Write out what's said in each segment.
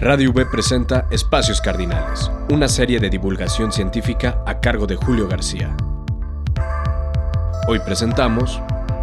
Radio V presenta Espacios Cardinales, una serie de divulgación científica a cargo de Julio García. Hoy presentamos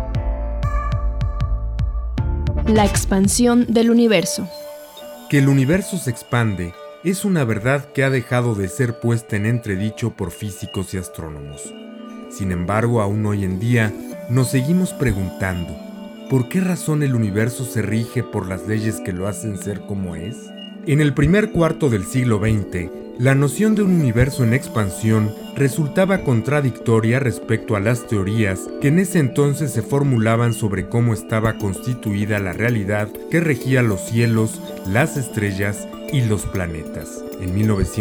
la expansión del universo. Que el universo se expande es una verdad que ha dejado de ser puesta en entredicho por físicos y astrónomos. Sin embargo, aún hoy en día nos seguimos preguntando, ¿por qué razón el universo se rige por las leyes que lo hacen ser como es? En el primer cuarto del siglo XX, la noción de un universo en expansión resultaba contradictoria respecto a las teorías que en ese entonces se formulaban sobre cómo estaba constituida la realidad que regía los cielos, las estrellas y los planetas. En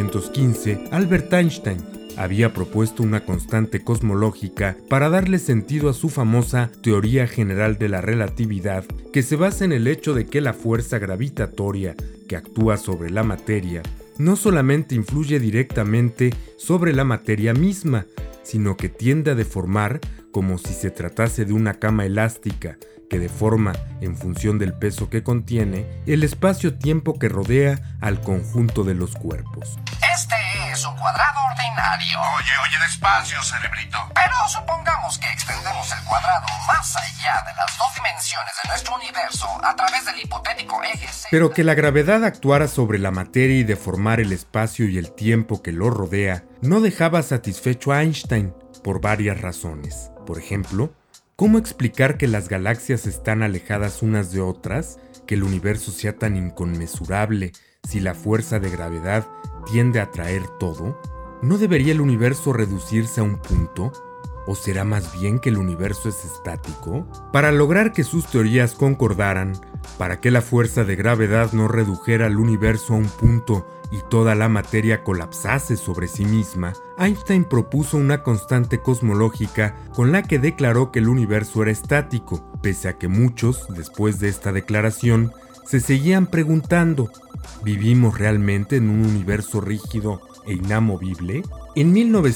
1915, Albert Einstein había propuesto una constante cosmológica para darle sentido a su famosa teoría general de la relatividad, que se basa en el hecho de que la fuerza gravitatoria que actúa sobre la materia no solamente influye directamente sobre la materia misma, sino que tiende a deformar como si se tratase de una cama elástica que deforma, en función del peso que contiene, el espacio-tiempo que rodea al conjunto de los cuerpos. Este es un cuadrado ordinario. Oye, despacio, cerebrito. Pero supongamos que extendemos el cuadrado más allá de las dos dimensiones de nuestro universo a través del hipotético eje Z. Pero que la gravedad actuara sobre la materia y deformara el espacio y el tiempo que lo rodea no dejaba satisfecho a Einstein por varias razones. Por ejemplo, ¿cómo explicar que las galaxias están alejadas unas de otras, que el universo sea tan inconmensurable si la fuerza de gravedad tiende a atraer todo? ¿No debería el universo reducirse a un punto? ¿O será más bien que el universo es estático? Para lograr que sus teorías concordaran, para que la fuerza de gravedad no redujera al universo a un punto y toda la materia colapsase sobre sí misma, Einstein propuso una constante cosmológica con la que declaró que el universo era estático, pese a que muchos, después de esta declaración, se seguían preguntando, ¿vivimos realmente en un universo rígido e inamovible? En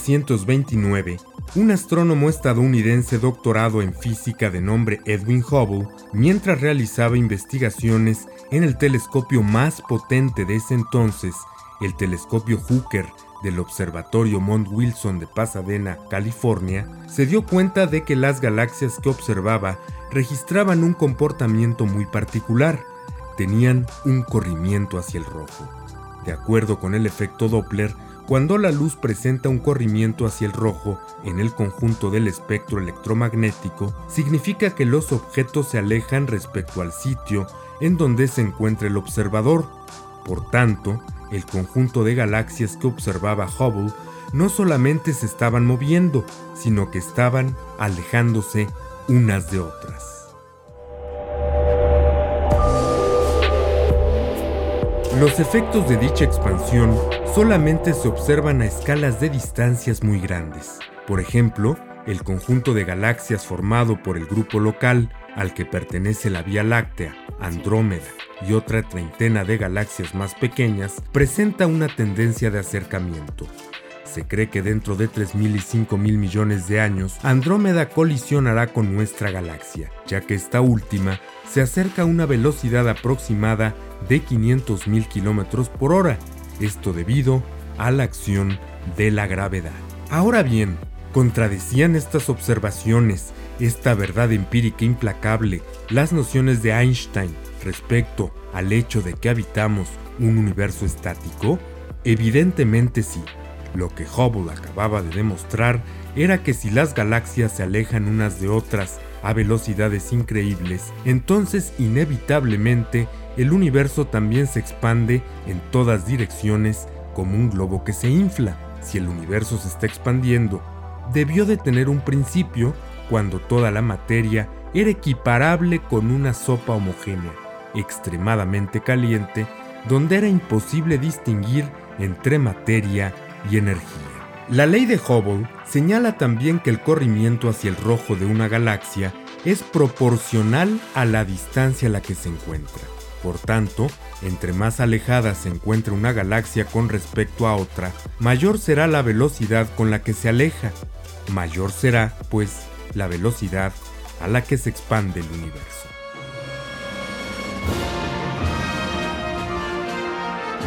1929, un astrónomo estadounidense doctorado en física de nombre Edwin Hubble, mientras realizaba investigaciones en el telescopio más potente de ese entonces, el telescopio Hooker del Observatorio Mount Wilson de Pasadena, California, se dio cuenta de que las galaxias que observaba registraban un comportamiento muy particular. Tenían un corrimiento hacia el rojo. De acuerdo con el efecto Doppler, cuando la luz presenta un corrimiento hacia el rojo en el conjunto del espectro electromagnético, significa que los objetos se alejan respecto al sitio en donde se encuentra el observador. Por tanto, el conjunto de galaxias que observaba Hubble no solamente se estaban moviendo, sino que estaban alejándose unas de otras. Los efectos de dicha expansión solamente se observan a escalas de distancias muy grandes. Por ejemplo, el conjunto de galaxias formado por el grupo local al que pertenece la Vía Láctea, Andrómeda y otra treintena de galaxias más pequeñas presenta una tendencia de acercamiento. Se cree que dentro de 3.000 y 5.000 millones de años, Andrómeda colisionará con nuestra galaxia, ya que esta última se acerca a una velocidad aproximada de 500.000 kilómetros por hora, esto debido a la acción de la gravedad. Ahora bien, ¿contradecían estas observaciones, esta verdad empírica implacable, las nociones de Einstein respecto al hecho de que habitamos un universo estático? Evidentemente sí. Lo que Hubble acababa de demostrar era que si las galaxias se alejan unas de otras a velocidades increíbles, entonces inevitablemente el universo también se expande en todas direcciones como un globo que se infla. Si el universo se está expandiendo, debió de tener un principio cuando toda la materia era equiparable con una sopa homogénea, extremadamente caliente, donde era imposible distinguir entre materia y energía. La ley de Hubble señala también que el corrimiento hacia el rojo de una galaxia es proporcional a la distancia a la que se encuentra. Por tanto, entre más alejada se encuentre una galaxia con respecto a otra, mayor será la velocidad con la que se aleja. Mayor será, pues, la velocidad a la que se expande el universo.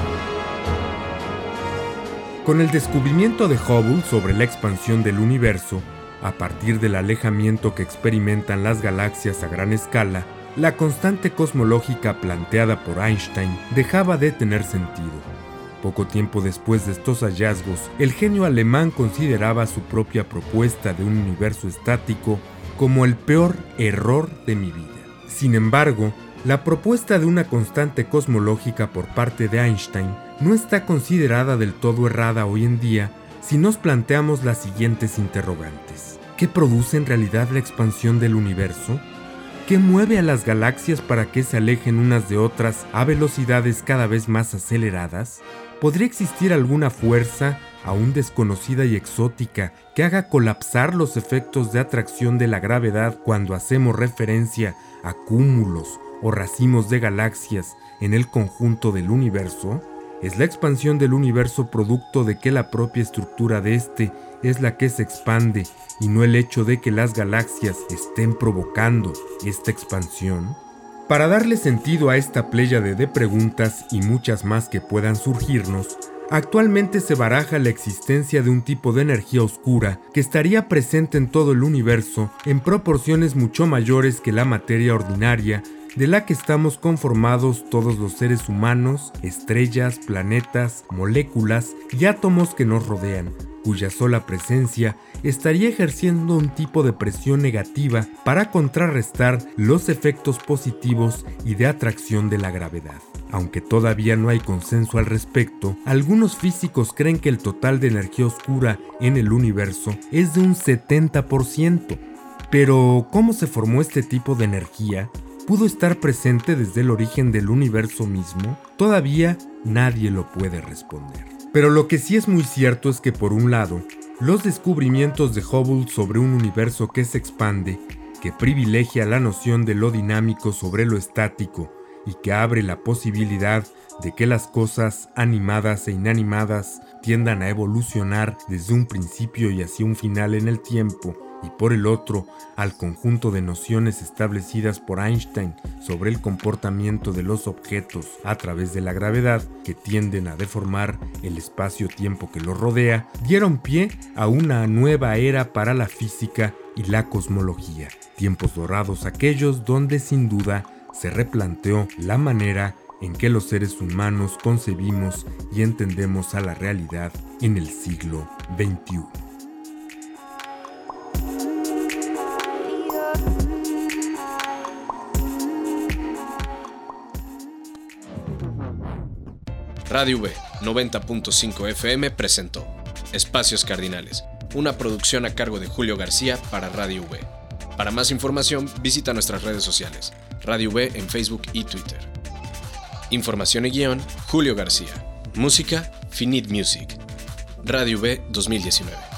Con el descubrimiento de Hubble sobre la expansión del universo, a partir del alejamiento que experimentan las galaxias a gran escala, la constante cosmológica planteada por Einstein dejaba de tener sentido. Poco tiempo después de estos hallazgos, el genio alemán consideraba su propia propuesta de un universo estático como el peor error de mi vida. Sin embargo, la propuesta de una constante cosmológica por parte de Einstein no está considerada del todo errada hoy en día si nos planteamos las siguientes interrogantes. ¿Qué produce en realidad la expansión del universo? ¿Qué mueve a las galaxias para que se alejen unas de otras a velocidades cada vez más aceleradas? ¿Podría existir alguna fuerza, aún desconocida y exótica, que haga colapsar los efectos de atracción de la gravedad cuando hacemos referencia a cúmulos o racimos de galaxias en el conjunto del universo? ¿Es la expansión del universo producto de que la propia estructura de este es la que se expande y no el hecho de que las galaxias estén provocando esta expansión? Para darle sentido a esta pléyade de preguntas y muchas más que puedan surgirnos, actualmente se baraja la existencia de un tipo de energía oscura que estaría presente en todo el universo en proporciones mucho mayores que la materia ordinaria de la que estamos conformados todos los seres humanos, estrellas, planetas, moléculas y átomos que nos rodean, cuya sola presencia estaría ejerciendo un tipo de presión negativa para contrarrestar los efectos positivos y de atracción de la gravedad. Aunque todavía no hay consenso al respecto, algunos físicos creen que el total de energía oscura en el universo es de un 70%. Pero, ¿cómo se formó este tipo de energía? ¿Pudo estar presente desde el origen del universo mismo? Todavía nadie lo puede responder. Pero lo que sí es muy cierto es que, por un lado, los descubrimientos de Hubble sobre un universo que se expande, que privilegia la noción de lo dinámico sobre lo estático y que abre la posibilidad de que las cosas animadas e inanimadas tiendan a evolucionar desde un principio y hacia un final en el tiempo, y por el otro, al conjunto de nociones establecidas por Einstein sobre el comportamiento de los objetos a través de la gravedad, que tienden a deformar el espacio-tiempo que los rodea, dieron pie a una nueva era para la física y la cosmología. Tiempos dorados aquellos donde sin duda se replanteó la manera en que los seres humanos concebimos y entendemos a la realidad en el siglo XXI. Radio V 90.5 FM presentó Espacios Cardinales, una producción a cargo de Julio García para Radio V. Para más información, visita nuestras redes sociales, Radio V en Facebook y Twitter. Información y guión, Julio García. Música, Finite Music. Radio V 2019.